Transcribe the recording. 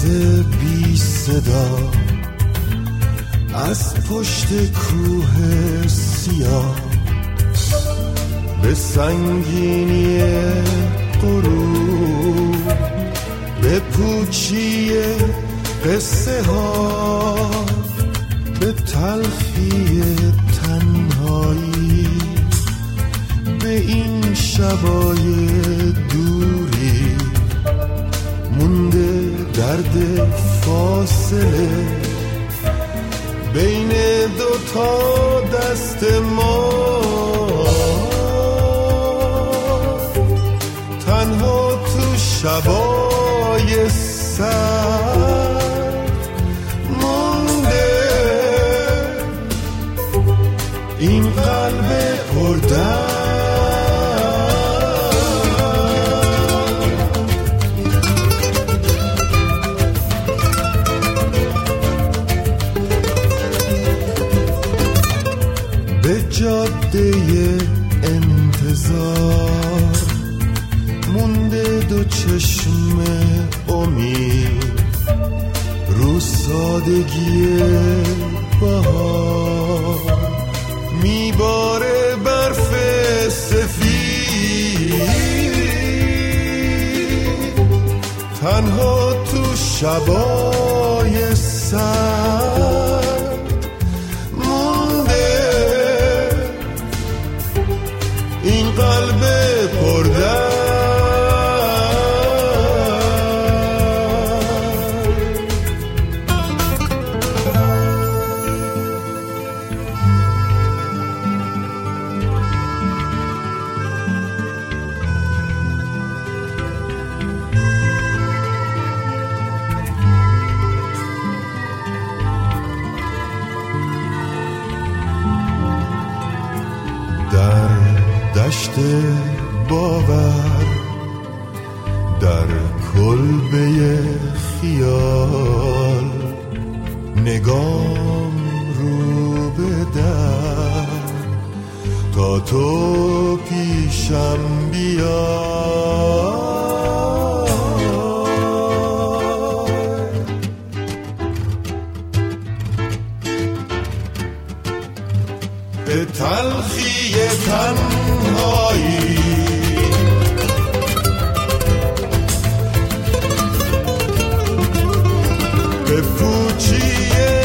بی صدا از پشت کوه سیاه به سنگینی غروب، به پوچی قصه ها، به تلخی تنهایی، به این شبای دوری مونده درد فاصله بین دوتا دست ما، تنها تو شبای سرد مونده این قلب پردرد. به جاده انتظار مونده دو چشم امید، رو سادگی بهار میباره برف سفید، تنها تو شبای سرد مونده این قلب پردرد. دشت باور در کلبه خیال، نگام رو به در تا تو پیشم بیا، به تلخی تنهایی، به پوچی